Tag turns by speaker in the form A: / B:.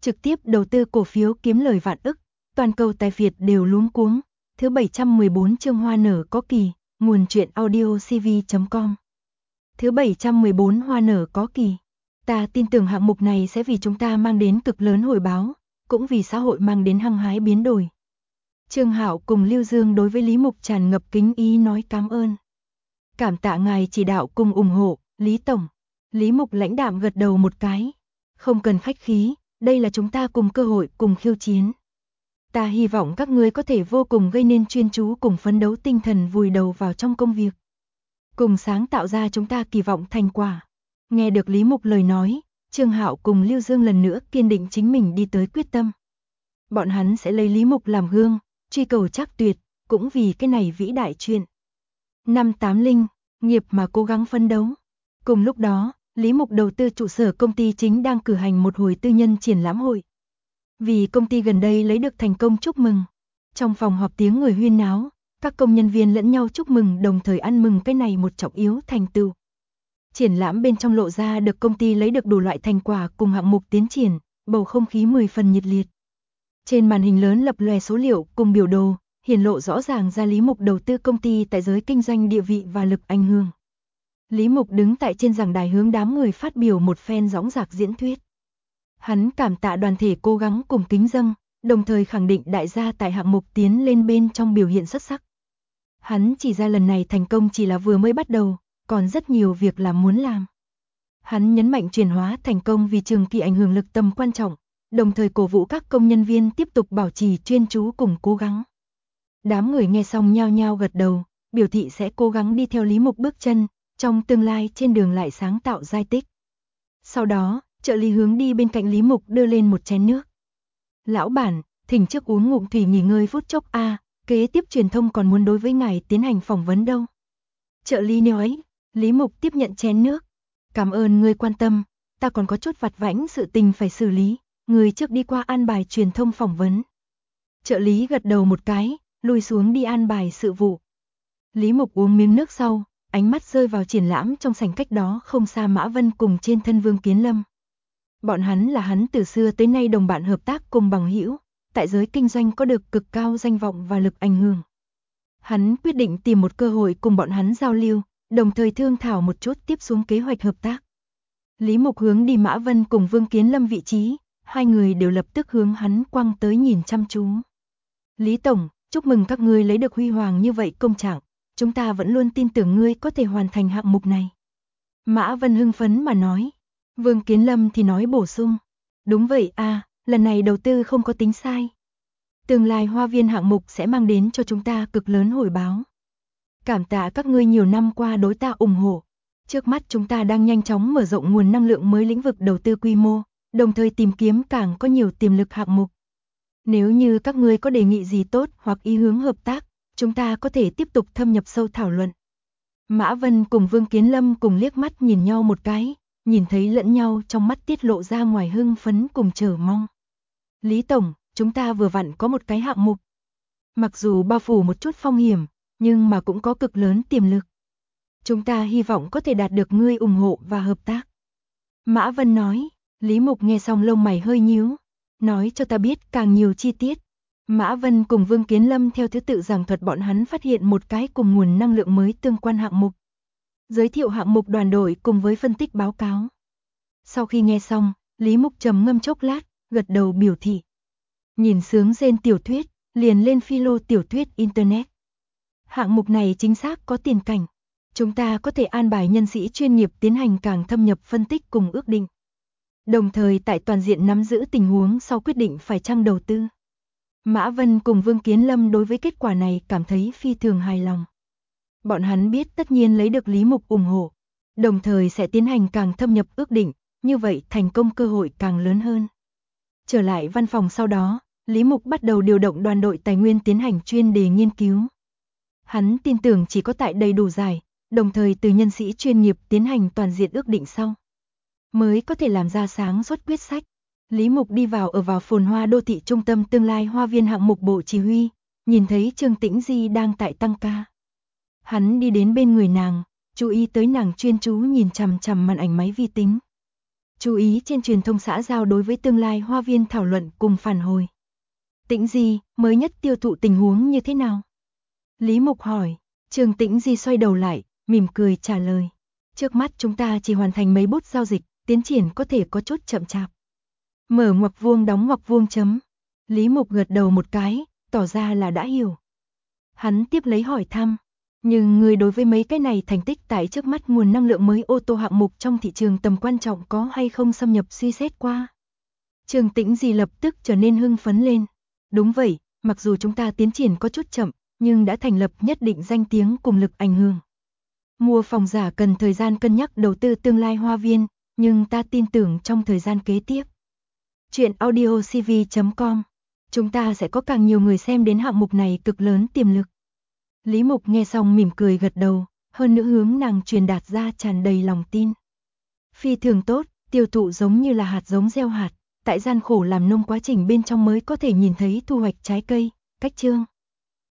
A: trực tiếp đầu tư cổ phiếu kiếm lời vạn ức, toàn cầu tài phiệt đều luống cuống. Thứ 714 chương hoa nở có kỳ, nguồn truyện audio cv.com. Thứ 714 hoa nở có kỳ. Ta tin tưởng hạng mục này sẽ vì chúng ta mang đến cực lớn hồi báo, cũng vì xã hội mang đến hăng hái biến đổi. Trương Hạo cùng Lưu Dương đối với Lý Mục tràn ngập kính ý nói cảm ơn. Cảm tạ ngài chỉ đạo cùng ủng hộ, Lý Tổng. Lý Mục lãnh đạm gật đầu một cái. Không cần khách khí, đây là chúng ta cùng cơ hội cùng khiêu chiến. Ta hy vọng các ngươi có thể vô cùng gây nên chuyên chú cùng phấn đấu tinh thần vùi đầu vào trong công việc. Cùng sáng tạo ra chúng ta kỳ vọng thành quả. Nghe được Lý Mục lời nói, Trương Hạo cùng Lưu Dương lần nữa kiên định chính mình đi tới quyết tâm. Bọn hắn sẽ lấy Lý Mục làm gương, truy cầu chắc tuyệt, cũng vì cái này vĩ đại chuyện. Năm 80, nghiệp mà cố gắng phấn đấu. Cùng lúc đó, Lý Mục đầu tư trụ sở công ty chính đang cử hành một hồi tư nhân triển lãm hội. Vì công ty gần đây lấy được thành công chúc mừng. Trong phòng họp tiếng người huyên náo, các công nhân viên lẫn nhau chúc mừng đồng thời ăn mừng cái này một trọng yếu thành tựu. Triển lãm bên trong lộ ra được công ty lấy được đủ loại thành quả cùng hạng mục tiến triển, bầu không khí 10 phần nhiệt liệt. Trên màn hình lớn lập lòe số liệu cùng biểu đồ, hiển lộ rõ ràng ra Lý Mục đầu tư công ty tại giới kinh doanh địa vị và lực ảnh hưởng. Lý Mục đứng tại trên giảng đài hướng đám người phát biểu một phen dõng dạc diễn thuyết. Hắn cảm tạ đoàn thể cố gắng cùng kính dâng, đồng thời khẳng định đại gia tại hạng mục tiến lên bên trong biểu hiện xuất sắc. Hắn chỉ ra lần này thành công chỉ là vừa mới bắt đầu, còn rất nhiều việc là muốn làm. Hắn nhấn mạnh chuyển hóa thành công vì trường kỳ ảnh hưởng lực tầm quan trọng, đồng thời cổ vũ các công nhân viên tiếp tục bảo trì chuyên chú cùng cố gắng. Đám người nghe xong nhao nhao gật đầu, biểu thị sẽ cố gắng đi theo Lý Mục bước chân, trong tương lai trên đường lại sáng tạo giai tích. Sau đó, trợ lý hướng đi bên cạnh Lý Mục đưa lên một chén nước. Lão bản, thỉnh trước uống ngụm thủy nghỉ ngơi phút chốc kế tiếp truyền thông còn muốn đối với ngài tiến hành phỏng vấn đâu. Trợ lý nói, Lý Mục tiếp nhận chén nước. Cảm ơn ngươi quan tâm, ta còn có chút vặt vãnh sự tình phải xử lý, người trước đi qua an bài truyền thông phỏng vấn. Trợ lý gật đầu một cái, lùi xuống đi an bài sự vụ. Lý Mục uống miếng nước sau, ánh mắt rơi vào triển lãm trong sảnh cách đó không xa Mã Vân cùng trên thân Vương Kiến Lâm. Bọn hắn là hắn từ xưa tới nay đồng bạn hợp tác cùng bằng hữu, tại giới kinh doanh có được cực cao danh vọng và lực ảnh hưởng. Hắn quyết định tìm một cơ hội cùng bọn hắn giao lưu, đồng thời thương thảo một chút tiếp xuống kế hoạch hợp tác. Lý Mục hướng đi Mã Vân cùng Vương Kiến Lâm vị trí, hai người đều lập tức hướng hắn quăng tới nhìn chăm chú. Lý Tổng, chúc mừng các ngươi lấy được huy hoàng như vậy công trạng, chúng ta vẫn luôn tin tưởng ngươi có thể hoàn thành hạng mục này. Mã Vân hưng phấn mà nói. Vương Kiến Lâm thì nói bổ sung. Đúng vậy lần này đầu tư không có tính sai. Tương lai hoa viên hạng mục sẽ mang đến cho chúng ta cực lớn hồi báo. Cảm tạ các ngươi nhiều năm qua đối ta ủng hộ. Trước mắt chúng ta đang nhanh chóng mở rộng nguồn năng lượng mới lĩnh vực đầu tư quy mô, đồng thời tìm kiếm càng có nhiều tiềm lực hạng mục. Nếu như các ngươi có đề nghị gì tốt hoặc ý hướng hợp tác, chúng ta có thể tiếp tục thâm nhập sâu thảo luận. Mã Vân cùng Vương Kiến Lâm cùng liếc mắt nhìn nhau một cái, nhìn thấy lẫn nhau trong mắt tiết lộ ra ngoài hưng phấn cùng chờ mong. Lý Tổng, chúng ta vừa vặn có một cái hạng mục. Mặc dù bao phủ một chút phong hiểm, nhưng mà cũng có cực lớn tiềm lực. Chúng ta hy vọng có thể đạt được ngươi ủng hộ và hợp tác. Mã Vân nói. Lý Mục nghe xong lông mày hơi nhíu. Nói cho ta biết càng nhiều chi tiết. Mã Vân cùng Vương Kiến Lâm theo thứ tự giảng thuật bọn hắn phát hiện một cái cùng nguồn năng lượng mới tương quan hạng mục. Giới thiệu hạng mục đoàn đội cùng với phân tích báo cáo. Sau khi nghe xong, Lý Mục trầm ngâm chốc lát, gật đầu biểu thị. Nhìn sướng rên tiểu thuyết, liền lên philo tiểu thuyết Internet. Hạng mục này chính xác có tiền cảnh. Chúng ta có thể an bài nhân sĩ chuyên nghiệp tiến hành càng thâm nhập phân tích cùng ước định. Đồng thời tại toàn diện nắm giữ tình huống sau quyết định phải chăng đầu tư. Mã Vân cùng Vương Kiến Lâm đối với kết quả này cảm thấy phi thường hài lòng. Bọn hắn biết tất nhiên lấy được Lý Mục ủng hộ, đồng thời sẽ tiến hành càng thâm nhập ước định, như vậy thành công cơ hội càng lớn hơn. Trở lại văn phòng sau đó, Lý Mục bắt đầu điều động đoàn đội tài nguyên tiến hành chuyên đề nghiên cứu. Hắn tin tưởng chỉ có tại đầy đủ giải, đồng thời từ nhân sĩ chuyên nghiệp tiến hành toàn diện ước định sau, mới có thể làm ra sáng suốt quyết sách. Lý Mục đi vào ở vào phồn hoa đô thị trung tâm tương lai hoa viên hạng mục bộ chỉ huy, nhìn thấy Trương Tĩnh Di đang tại tăng ca. Hắn đi đến bên người nàng, chú ý tới nàng chuyên chú nhìn chằm chằm màn ảnh máy vi tính. Chú ý trên truyền thông xã giao đối với tương lai hoa viên thảo luận cùng phản hồi. Tĩnh Di, mới nhất tiêu thụ tình huống như thế nào? Lý Mục hỏi. Trường Tĩnh Di xoay đầu lại, mỉm cười trả lời. Trước mắt chúng ta chỉ hoàn thành mấy bút giao dịch, tiến triển có thể có chút chậm chạp. Mở ngoặc vuông đóng ngoặc vuông chấm. Lý Mục gật đầu một cái, tỏ ra là đã hiểu. Hắn tiếp lấy hỏi thăm. Nhưng người đối với mấy cái này thành tích tại trước mắt nguồn năng lượng mới ô tô hạng mục trong thị trường tầm quan trọng có hay không xâm nhập suy xét qua? Trường Tĩnh Di lập tức trở nên hưng phấn lên. Đúng vậy, mặc dù chúng ta tiến triển có chút chậm, nhưng đã thành lập nhất định danh tiếng cùng lực ảnh hưởng. Mua phòng giả cần thời gian cân nhắc đầu tư tương lai hoa viên, nhưng ta tin tưởng trong thời gian kế tiếp. Chuyện audiocv.com, chúng ta sẽ có càng nhiều người xem đến hạng mục này cực lớn tiềm lực. Lý Mục nghe xong mỉm cười gật đầu, hơn nữa hướng nàng truyền đạt ra tràn đầy lòng tin. Phi thường tốt, tiêu thụ giống như là hạt giống gieo hạt, tại gian khổ làm nông quá trình bên trong mới có thể nhìn thấy thu hoạch trái cây, cách chương.